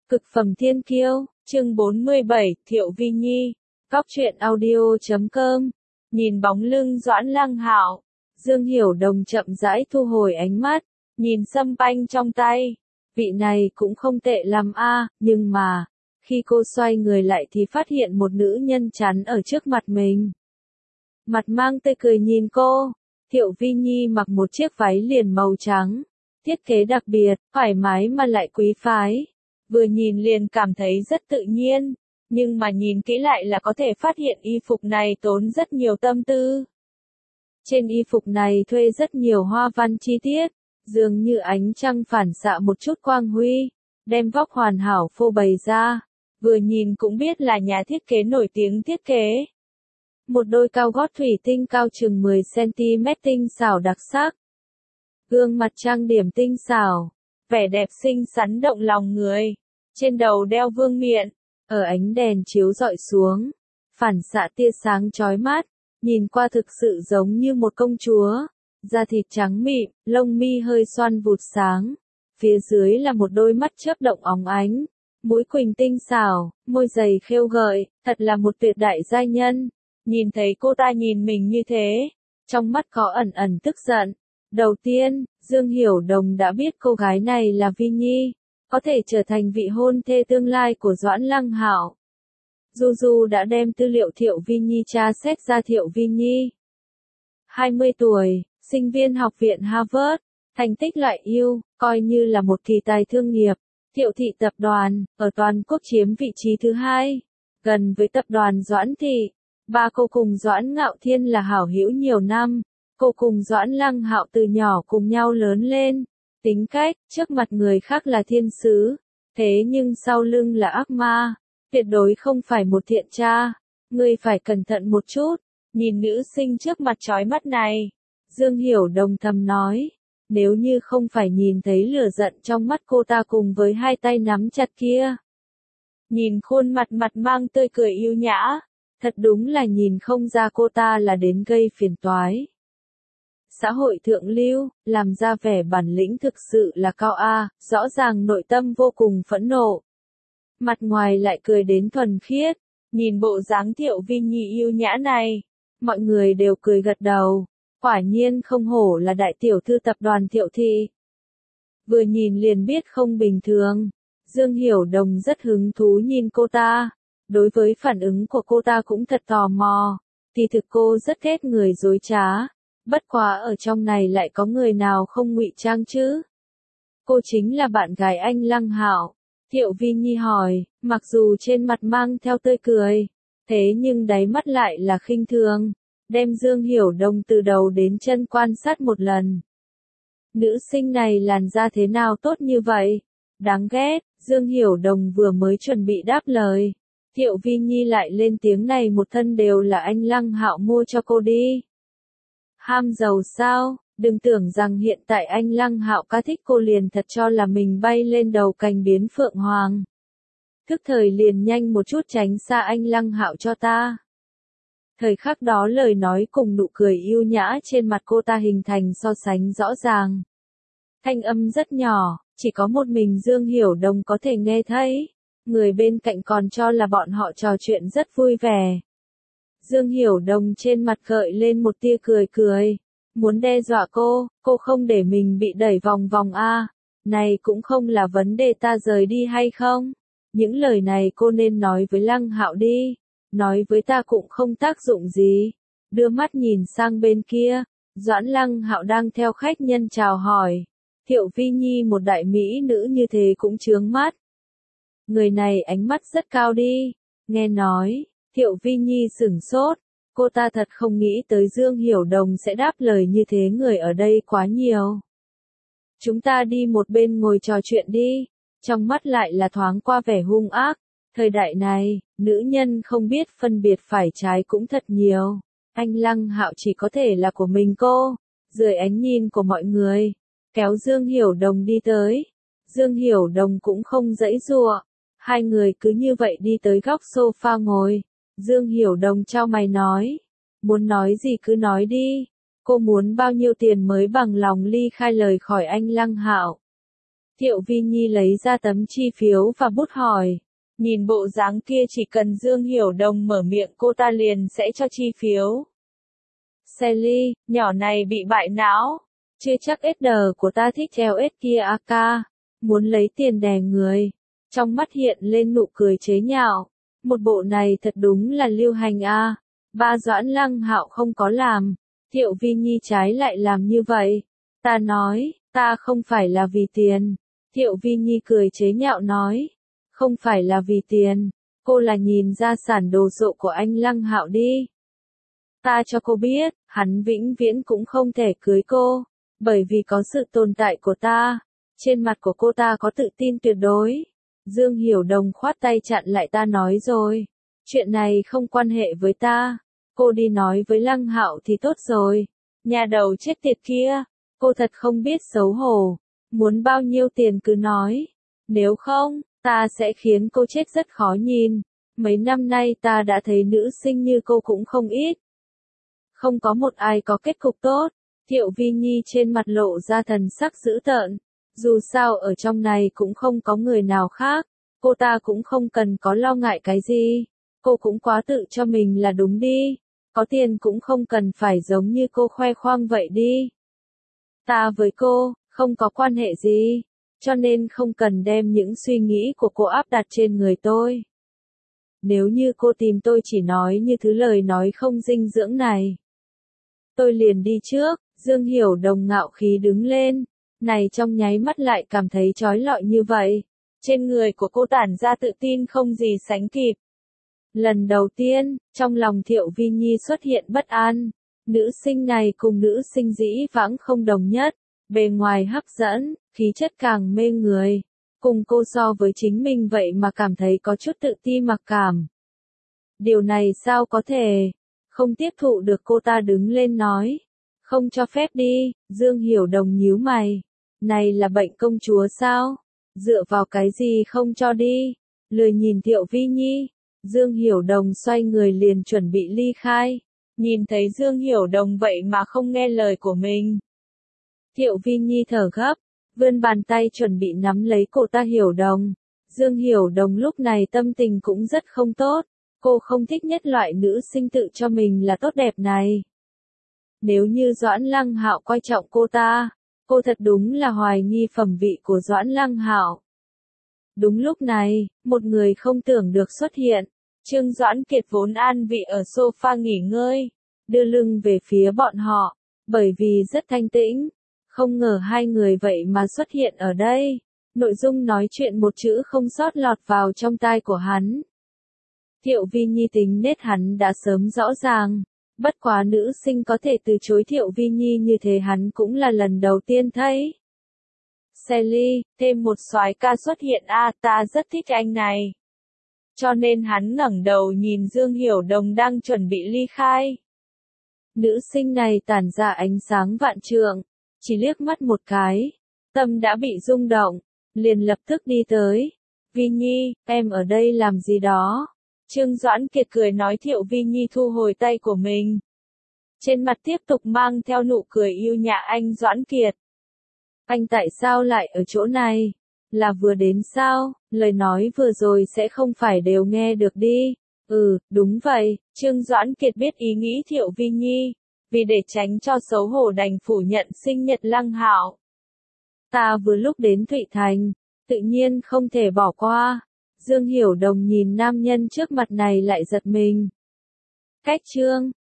Cực phẩm thiên kiêu, chương 47, Thiệu Vi Nhi, Góc truyện audio.com. Nhìn bóng lưng Doãn Lăng Hạo, Dương Hiểu Đồng chậm rãi thu hồi ánh mắt, nhìn sâm panh trong tay. Vị này cũng không tệ lắm a, nhưng mà, khi cô xoay người lại thì phát hiện một nữ nhân chắn ở trước mặt mình. Mặt mang tươi cười nhìn cô, Thiệu Vi Nhi mặc một chiếc váy liền màu trắng, thiết kế đặc biệt, thoải mái mà lại quý phái. Vừa nhìn liền cảm thấy rất tự nhiên, nhưng mà nhìn kỹ lại là có thể phát hiện y phục này tốn rất nhiều tâm tư. Trên y phục này thuê rất nhiều hoa văn chi tiết, dường như ánh trăng phản xạ một chút quang huy, đem vóc hoàn hảo phô bày ra, vừa nhìn cũng biết là nhà thiết kế nổi tiếng thiết kế. Một đôi cao gót thủy tinh cao chừng 10cm tinh xảo đặc sắc. Gương mặt trang điểm tinh xảo, vẻ đẹp xinh xắn động lòng người. Trên đầu đeo vương miện, ở ánh đèn chiếu rọi xuống, phản xạ tia sáng chói mắt, nhìn qua thực sự giống như một công chúa. Da thịt trắng mịn, lông mi hơi xoăn vụt sáng, phía dưới là một đôi mắt chớp động óng ánh, mũi quỳnh tinh xảo, môi dày khêu gợi, thật là một tuyệt đại giai nhân. Nhìn thấy cô ta nhìn mình như thế, trong mắt có ẩn ẩn tức giận. Đầu tiên, Dương Hiểu Đồng đã biết cô gái này là Vi Nhi, có thể trở thành vị hôn thê tương lai của Doãn Lăng Hạo. Du đã đem tư liệu Thiệu Vi Nhi tra xét ra. Thiệu Vi Nhi, 20 tuổi, sinh viên học viện Harvard, thành tích loại ưu, coi như là một kỳ tài thương nghiệp. Thiệu thị tập đoàn, ở toàn quốc chiếm vị trí thứ 2, gần với tập đoàn Doãn thị. Ba cô cùng Doãn Ngạo Thiên là hảo hữu nhiều năm, cô cùng Doãn Lăng Hạo từ nhỏ cùng nhau lớn lên. Tính cách, trước mặt người khác là thiên sứ, thế nhưng sau lưng là ác ma, tuyệt đối không phải một thiện cha. Ngươi phải cẩn thận một chút, nhìn nữ sinh trước mặt chói mắt này. Dương Hiểu Đồng thầm nói, nếu như không phải nhìn thấy lửa giận trong mắt cô ta cùng với hai tay nắm chặt kia. Nhìn khuôn mặt mang tươi cười yêu nhã, thật đúng là nhìn không ra cô ta là đến gây phiền toái. Xã hội thượng lưu, làm ra vẻ bản lĩnh thực sự là cao a, rõ ràng nội tâm vô cùng phẫn nộ. Mặt ngoài lại cười đến thuần khiết, nhìn bộ dáng Thiệu Vi Nhi yêu nhã này, mọi người đều cười gật đầu, quả nhiên không hổ là đại tiểu thư tập đoàn Thiệu thị. Vừa nhìn liền biết không bình thường, Dương Hiểu Đồng rất hứng thú nhìn cô ta, đối với phản ứng của cô ta cũng thật tò mò, thì thực cô rất ghét người dối trá. Bất quá ở trong này lại có người nào không ngụy trang chứ? Cô chính là bạn gái anh Lăng Hạo. Thiệu Vi Nhi hỏi, mặc dù trên mặt mang theo tươi cười, thế nhưng đáy mắt lại là khinh thường, đem Dương Hiểu Đồng từ đầu đến chân quan sát một lần. Nữ sinh này làn da thế nào tốt như vậy? Đáng ghét. Dương Hiểu Đồng vừa mới chuẩn bị đáp lời, Thiệu Vi Nhi lại lên tiếng, này một thân đều là anh Lăng Hạo mua cho cô đi. Ham giàu sao, đừng tưởng rằng hiện tại anh Lăng Hạo ca thích cô liền thật cho là mình bay lên đầu cành biến phượng hoàng. Thức thời liền nhanh một chút tránh xa anh Lăng Hạo cho ta. Thời khắc đó lời nói cùng nụ cười yêu nhã trên mặt cô ta hình thành so sánh rõ ràng. Thanh âm rất nhỏ, chỉ có một mình Dương Hiểu Đồng có thể nghe thấy, người bên cạnh còn cho là bọn họ trò chuyện rất vui vẻ. Dương Hiểu Đồng trên mặt gợi lên một tia cười, muốn đe dọa cô không để mình bị đẩy vòng vòng a, này cũng không là vấn đề, ta rời đi hay không. Những lời này cô nên nói với Lăng Hạo đi, nói với ta cũng không tác dụng gì. Đưa mắt nhìn sang bên kia, Doãn Lăng Hạo đang theo khách nhân chào hỏi. Thiệu Vi Nhi một đại mỹ nữ như thế cũng chướng mắt. Người này ánh mắt rất cao đi, nghe nói. Thiệu Vi Nhi sửng sốt, cô ta thật không nghĩ tới Dương Hiểu Đồng sẽ đáp lời như thế, người ở đây quá nhiều. Chúng ta đi một bên ngồi trò chuyện đi, trong mắt lại là thoáng qua vẻ hung ác. Thời đại này, nữ nhân không biết phân biệt phải trái cũng thật nhiều. Anh Lăng Hạo chỉ có thể là của mình cô, dưới ánh nhìn của mọi người, kéo Dương Hiểu Đồng đi tới. Dương Hiểu Đồng cũng không giãy giụa, hai người cứ như vậy đi tới góc sofa ngồi. Dương Hiểu Đồng chau mày nói, muốn nói gì cứ nói đi, cô muốn bao nhiêu tiền mới bằng lòng ly khai lời khỏi anh Lăng Hạo. Thiệu Vi Nhi lấy ra tấm chi phiếu và bút hỏi. Nhìn bộ dáng kia chỉ cần Dương Hiểu Đồng mở miệng cô ta liền sẽ cho chi phiếu. Sally, nhỏ này bị bại não. Chưa chắc SD của ta thích LS kia AK. Muốn lấy tiền đè người. Trong mắt hiện lên nụ cười chế nhạo. Một bộ này thật đúng là lưu hành a. Ba Doãn Lăng Hạo không có làm. Thiệu Vi Nhi trái lại làm như vậy. Ta nói, ta không phải là vì tiền. Thiệu Vi Nhi cười chế nhạo nói. Không phải là vì tiền. Cô là nhìn ra sản đồ sộ của anh Lăng Hạo đi. Ta cho cô biết, hắn vĩnh viễn cũng không thể cưới cô. Bởi vì có sự tồn tại của ta. Trên mặt của cô ta có tự tin tuyệt đối. Dương Hiểu Đồng khoát tay chặn lại ta nói rồi. Chuyện này không quan hệ với ta. Cô đi nói với Lăng Hạo thì tốt rồi. Nhà đầu chết tiệt kia. Cô thật không biết xấu hổ. Muốn bao nhiêu tiền cứ nói. Nếu không, ta sẽ khiến cô chết rất khó nhìn. Mấy năm nay ta đã thấy nữ sinh như cô cũng không ít. Không có một ai có kết cục tốt. Thiệu Vi Nhi trên mặt lộ ra thần sắc dữ tợn. Dù sao ở trong này cũng không có người nào khác. Cô ta cũng không cần có lo ngại cái gì. Cô cũng quá tự cho mình là đúng đi. Có tiền cũng không cần phải giống như cô khoe khoang vậy đi. Ta với cô, không có quan hệ gì. Cho nên không cần đem những suy nghĩ của cô áp đặt trên người tôi. Nếu như cô tìm tôi chỉ nói như thứ lời nói không dinh dưỡng này. Tôi liền đi trước. Dương Hiểu Đồng ngạo khí đứng lên. Này trong nháy mắt lại cảm thấy trói lọi như vậy. Trên người của cô tản ra tự tin không gì sánh kịp. Lần đầu tiên, trong lòng Thiệu Vi Nhi xuất hiện bất an. Nữ sinh này cùng nữ sinh dĩ vãng không đồng nhất. Bề ngoài hấp dẫn, khí chất càng mê người. Cùng cô so với chính mình vậy mà cảm thấy có chút tự ti mặc cảm. Điều này sao có thể? Không tiếp thụ được cô ta đứng lên nói. Không cho phép đi, Dương Hiểu Đồng nhíu mày. Này là bệnh công chúa sao? Dựa vào cái gì không cho đi? Lười nhìn Thiệu Vi Nhi. Dương Hiểu Đồng xoay người liền chuẩn bị ly khai. Nhìn thấy Dương Hiểu Đồng vậy mà không nghe lời của mình. Thiệu Vi Nhi thở gấp, vươn bàn tay chuẩn bị nắm lấy cổ ta Hiểu Đồng. Dương Hiểu Đồng lúc này tâm tình cũng rất không tốt. Cô không thích nhất loại nữ sinh tự cho mình là tốt đẹp này. Nếu như Doãn Lăng Hạo coi trọng cô thật đúng là hoài nghi phẩm vị của Doãn Lăng Hạo. Đúng lúc này, một người không tưởng được xuất hiện. Trương Doãn Kiệt vốn an vị ở sofa nghỉ ngơi, đưa lưng về phía bọn họ, bởi vì rất thanh tĩnh. Không ngờ hai người vậy mà xuất hiện ở đây. Nội dung nói chuyện một chữ không sót lọt vào trong tai của hắn. Thiệu Vi Nhi tính nết hắn đã sớm rõ ràng. Bất quá nữ sinh có thể từ chối Thiệu Vi Nhi như thế hắn cũng là lần đầu tiên thấy. Sally, thêm một soái ca xuất hiện ta rất thích anh này. Cho nên hắn ngẩng đầu nhìn Dương Hiểu Đồng đang chuẩn bị ly khai. Nữ sinh này tản ra ánh sáng vạn trượng, chỉ liếc mắt một cái, tâm đã bị rung động, liền lập tức đi tới. Vi Nhi, em ở đây làm gì đó? Trương Doãn Kiệt cười nói. Thiệu Vi Nhi thu hồi tay của mình. Trên mặt tiếp tục mang theo nụ cười yêu nhã. Anh Doãn Kiệt. Anh tại sao lại ở chỗ này? Là vừa đến sao? Lời nói vừa rồi sẽ không phải đều nghe được đi. Đúng vậy. Trương Doãn Kiệt biết ý nghĩ Thiệu Vi Nhi. Vì để tránh cho xấu hổ đành phủ nhận sinh nhật Lăng Hạo. Ta vừa lúc đến Thụy Thành. Tự nhiên không thể bỏ qua. Dương Hiểu Đồng nhìn nam nhân trước mặt này lại giật mình. Cách chương